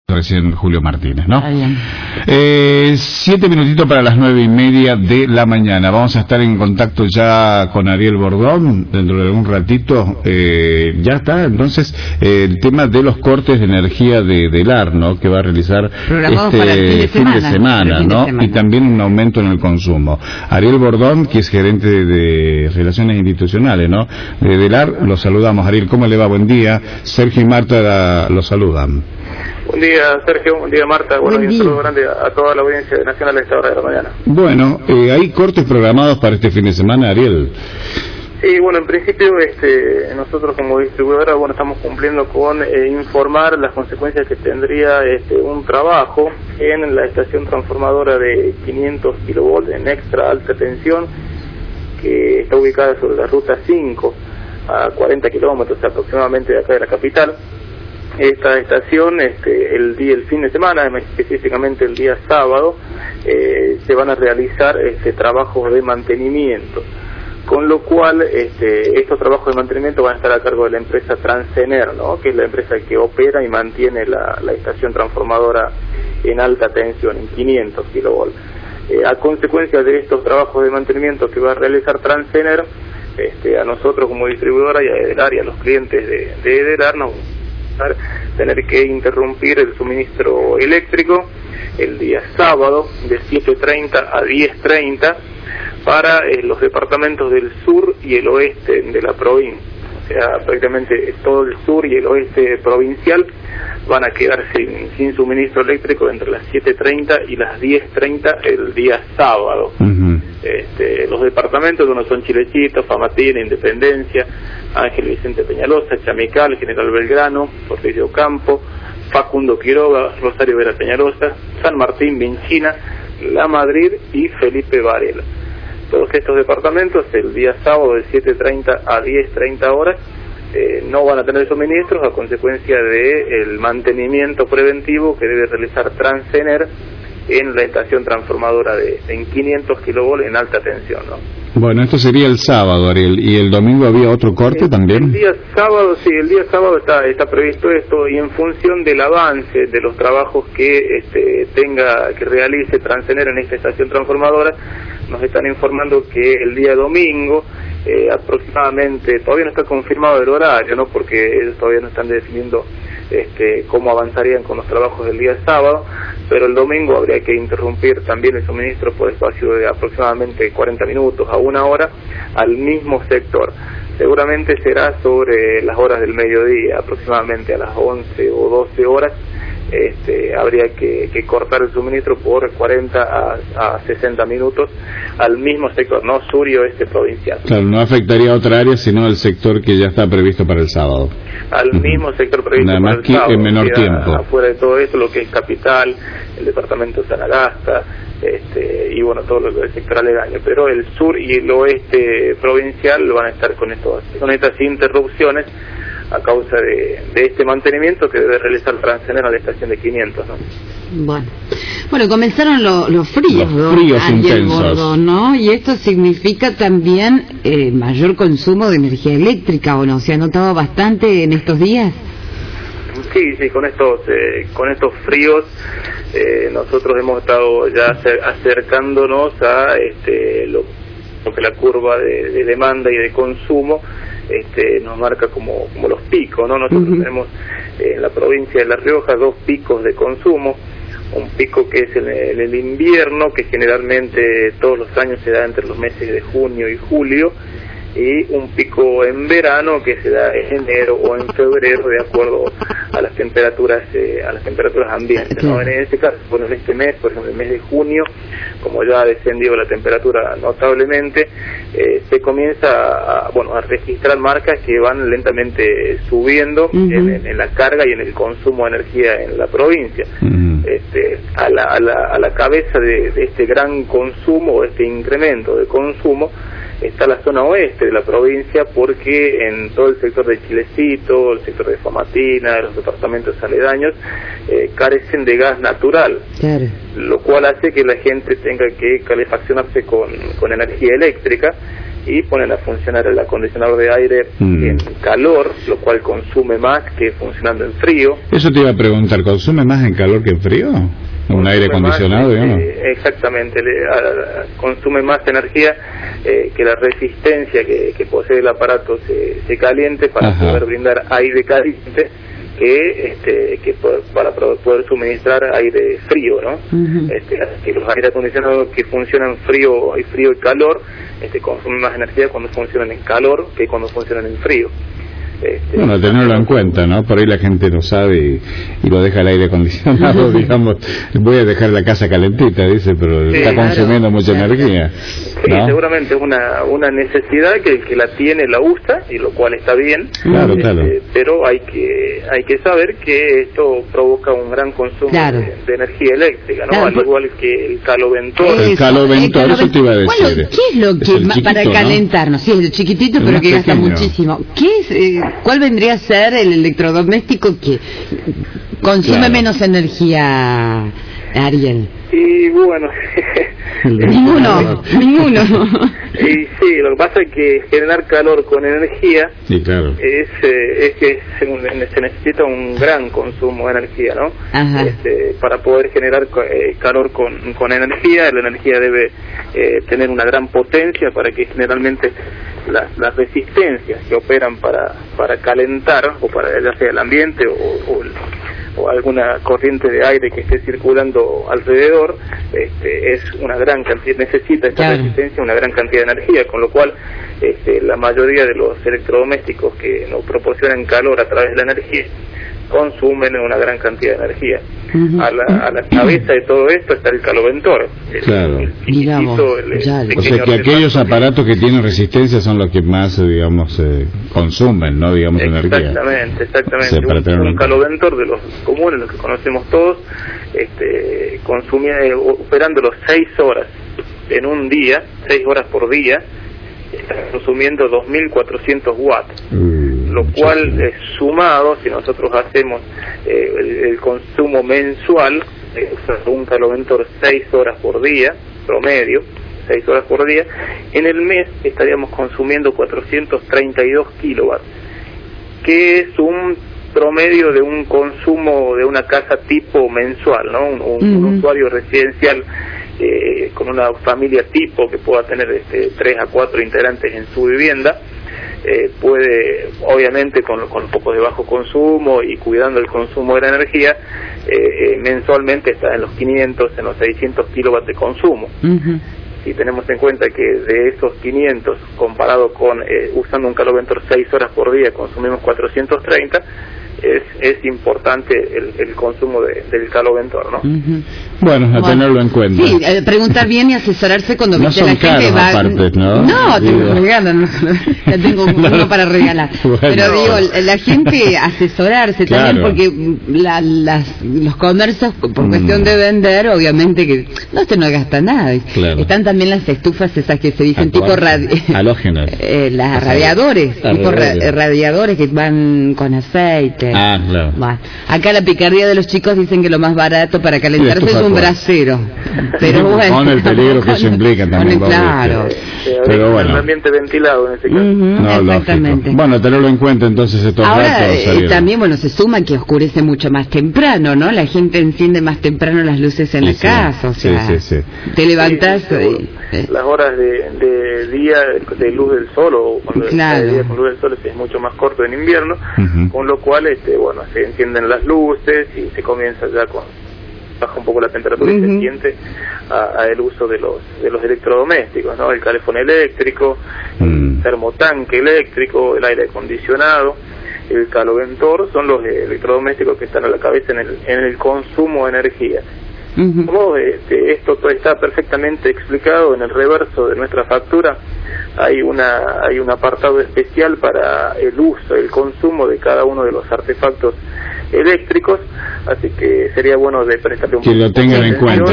Recién Julio Martínez, ¿no? Está bien. 7 minutitos para las 9:30 de la mañana. Vamos a estar en contacto ya con Ariel Bordón dentro de un ratito. Ya está, entonces, el tema de los cortes de energía del AR, ¿no? Que va a realizar para el fin de semana, ¿no? Y también un aumento en el consumo. Ariel Bordón, que es gerente de Relaciones Institucionales, ¿no? Del AR, lo saludamos. Ariel, ¿cómo le va? Buen día. Sergio y Marta lo saludan. Buen día, Sergio. Buen día, Marta. Bueno, y un saludo grande a toda la audiencia nacional a esta hora de la mañana. Bueno, ¿hay cortes programados para este fin de semana, Ariel? Sí, bueno, en principio nosotros como distribuidora, bueno, estamos cumpliendo con informar las consecuencias que tendría un trabajo en la estación transformadora de 500 kilovolts en extra alta tensión, que está ubicada sobre la ruta 5, a 40 kilómetros aproximadamente de acá de la capital. Esta estación, el fin de semana, específicamente el día sábado, se van a realizar trabajos de mantenimiento, con lo cual estos trabajos de mantenimiento van a estar a cargo de la empresa Transener, ¿no? Que es la empresa que opera y mantiene la estación transformadora en alta tensión, en 500 kilovolts. A consecuencia de estos trabajos de mantenimiento que va a realizar Transener, a nosotros como distribuidora y a Edelar y a los clientes de Edelar nos tener que interrumpir el suministro eléctrico el día sábado de 7:30 a 10:30 para los departamentos del sur y el oeste de la provincia. O sea, prácticamente todo el sur y el oeste provincial van a quedar sin suministro eléctrico entre las 7:30 y las 10:30 el día sábado. Los departamentos, uno son Chilecito, Famatina, Independencia, Ángel Vicente Peñalosa, Chamical, General Belgrano, Portillo Ocampo, Facundo Quiroga, Rosario Vera Peñalosa, San Martín, Vinchina, La Madrid y Felipe Varela. Todos estos departamentos el día sábado de 7:30 a 10:30 horas no van a tener suministros a consecuencia del mantenimiento preventivo que debe realizar Transener en la estación transformadora en 500 kilovolts en alta tensión, ¿no? Bueno, esto sería el sábado, Ariel. ¿Y el domingo había otro corte también? El día sábado, sí, el día sábado está previsto esto, y en función del avance de los trabajos que que realice Transener en esta estación transformadora, nos están informando que el día domingo, aproximadamente, todavía no está confirmado el horario, ¿no? Porque ellos todavía no están definiendo cómo avanzarían con los trabajos del día sábado, pero el domingo habría que interrumpir también el suministro por espacio de aproximadamente 40 minutos a una hora al mismo sector. Seguramente será sobre las horas del mediodía, aproximadamente a las 11 o 12 horas, habría que cortar el suministro por 40 a 60 minutos al mismo sector, no sur y oeste provincial. Claro, no afectaría a otra área, sino al sector que ya está previsto para el sábado. Al mismo sector previsto nada más para el que sábado, en menor tiempo. Afuera de todo eso, lo que es Capital, el departamento de Sanagasta, y bueno, todo lo que es el sector aledaño, pero el sur y el oeste provincial van a estar con estas interrupciones a causa de este mantenimiento que debe realizar Transener a la estación de 500, ¿no? Bueno, comenzaron los fríos, los fríos intensos, Bordón, ¿no? Y esto significa también mayor consumo de energía eléctrica, ¿o no? ¿Se ha notado bastante en estos días? Sí, con estos fríos nosotros hemos estado ya acercándonos a lo que la curva de demanda y de consumo nos marca como los picos, ¿no? Nosotros tenemos en la provincia de La Rioja 2 picos de consumo, un pico que es en el invierno, que generalmente todos los años se da entre los meses de junio y julio, y un pico en verano que se da en enero o en febrero, de acuerdo a las temperaturas ambientes, ¿no? En este caso, bueno, en este mes, por ejemplo, el mes de junio, como ya ha descendido la temperatura notablemente, se comienza a registrar marcas que van lentamente subiendo en la carga y en el consumo de energía en la provincia. A la cabeza de este gran consumo, o este incremento de consumo, está la zona oeste de la provincia, porque en todo el sector de Chilecito, el sector de Famatina, los departamentos aledaños, carecen de gas natural, lo cual hace que la gente tenga que calefaccionarse con energía eléctrica, y ponen a funcionar el acondicionador de aire en calor, lo cual consume más que funcionando en frío. Eso te iba a preguntar, ¿consume más en calor que en frío? ¿Un aire acondicionado, digamos? Exactamente, consume más energía que la resistencia que posee el aparato se caliente para poder brindar aire caliente que para poder suministrar aire frío, ¿no? Que los aire acondicionados que funcionan frío y calor consumen más energía cuando funcionan en calor que cuando funcionan en frío. Bueno, tenerlo en cuenta, ¿no? Por ahí la gente no sabe y lo deja el aire acondicionado, digamos, voy a dejar la casa calentita, dice, pero está consumiendo mucha energía. Sí, ¿no? Seguramente es una necesidad que el que la tiene la usa, y lo cual está bien, claro. Pero hay que saber que esto provoca un gran consumo de energía eléctrica, ¿no? Al igual que el caloventor. El caloventor, eso te iba a decir. ¿Qué es lo que chiquito, para calentarnos? Sí, es el chiquitito, pero que gasta muchísimo. ¿Qué es? ¿Cuál vendría a ser el electrodoméstico que consume menos energía, Ariel? Y bueno... Ninguno. Y sí, lo que pasa es que generar calor con energía es que se necesita un gran consumo de energía, ¿no? Para poder generar calor con energía, la energía debe tener una gran potencia para que generalmente las resistencias que operan para calentar, o para ya sea el ambiente o alguna corriente de aire que esté circulando alrededor, es una gran cantidad, necesita esta resistencia una gran cantidad de energía, con lo cual la mayoría de los electrodomésticos que nos proporcionan calor a través de la energía consumen una gran cantidad de energía. A la cabeza de todo esto está el caloventor. O sea que aquellos aparatos que tienen resistencia son los que más, digamos, consumen, ¿no? Digamos, energía. Exactamente. Un caloventor de los comunes, los que conocemos todos, operando los 6 horas en un día, 6 horas por día, está consumiendo 2.400 watts. Lo cual, sumado, si nosotros hacemos el consumo mensual, un caloventor 6 horas por día, promedio, 6 horas por día, en el mes estaríamos consumiendo 432 kilowatts, que es un promedio de un consumo de una casa tipo mensual, ¿no? Un usuario residencial con una familia tipo que pueda tener 3 a 4 integrantes en su vivienda, puede, obviamente con un poco de bajo consumo y cuidando el consumo de la energía, mensualmente está en los 500, en los 600 kilowatts de consumo. Si tenemos en cuenta que de esos 500, comparado con usando un caloventor 6 horas por día, consumimos 430, es importante el consumo del caloventor, ¿no? Bueno, a tenerlo en cuenta. Sí, preguntar bien y asesorarse cuando no son la gente va. Aparte, ¿no? No, te lo regalan, ya tengo uno para regalar. Bueno. Pero digo, la gente asesorarse también, porque los comercios, por cuestión de vender, obviamente que no gasta nada. Están también las estufas esas que se dicen tipo halógenas, las radiadores, tipo radiadores que van con aceite. Claro. Bueno, acá la picardía de los chicos dicen que lo más barato para calentarse es un brasero, pero bueno, con el peligro que se implica también, claro. Pero bueno, un ambiente ventilado en ese caso. Exactamente. Lógico. Bueno, tenerlo en cuenta entonces estos datos. También, bueno, se suma que oscurece mucho más temprano, ¿no? La gente enciende más temprano las luces en la casa, o sea, te levantas las horas de día de luz del sol, o cuando está de día con luz del sol es mucho más corto en invierno, con lo cual se encienden las luces y se comienza ya baja un poco la temperatura y se siente a el uso de los electrodomésticos, ¿no? El calefón eléctrico, el termotanque eléctrico, el aire acondicionado, el caloventor, son los electrodomésticos que están a la cabeza en el consumo de energía. Como esto está perfectamente explicado en el reverso de nuestra factura. Hay un apartado especial para el uso, el consumo de cada uno de los artefactos eléctricos, así que sería bueno de prestarle un que lo tengan en cuenta,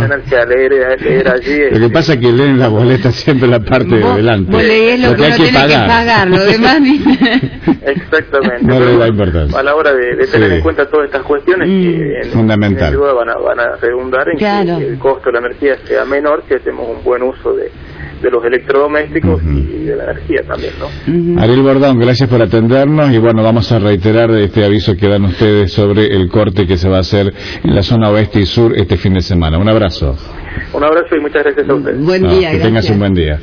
leer allí. Lo que pasa es que leen la boleta siempre la parte de delante. Vos lees lo que hay que pagar, lo demás exactamente. No le da importancia. A la hora de tener en cuenta todas estas cuestiones que fundamental. Van a redundar en que el costo de la energía sea menor si hacemos un buen uso los electrodomésticos y de la energía también, ¿no? Ariel Bordón, gracias por atendernos y bueno, vamos a reiterar este aviso que dan ustedes sobre el corte que se va a hacer en la zona oeste y sur este fin de semana. Un abrazo. Un abrazo y muchas gracias a ustedes. Buen día, que tengas un buen día.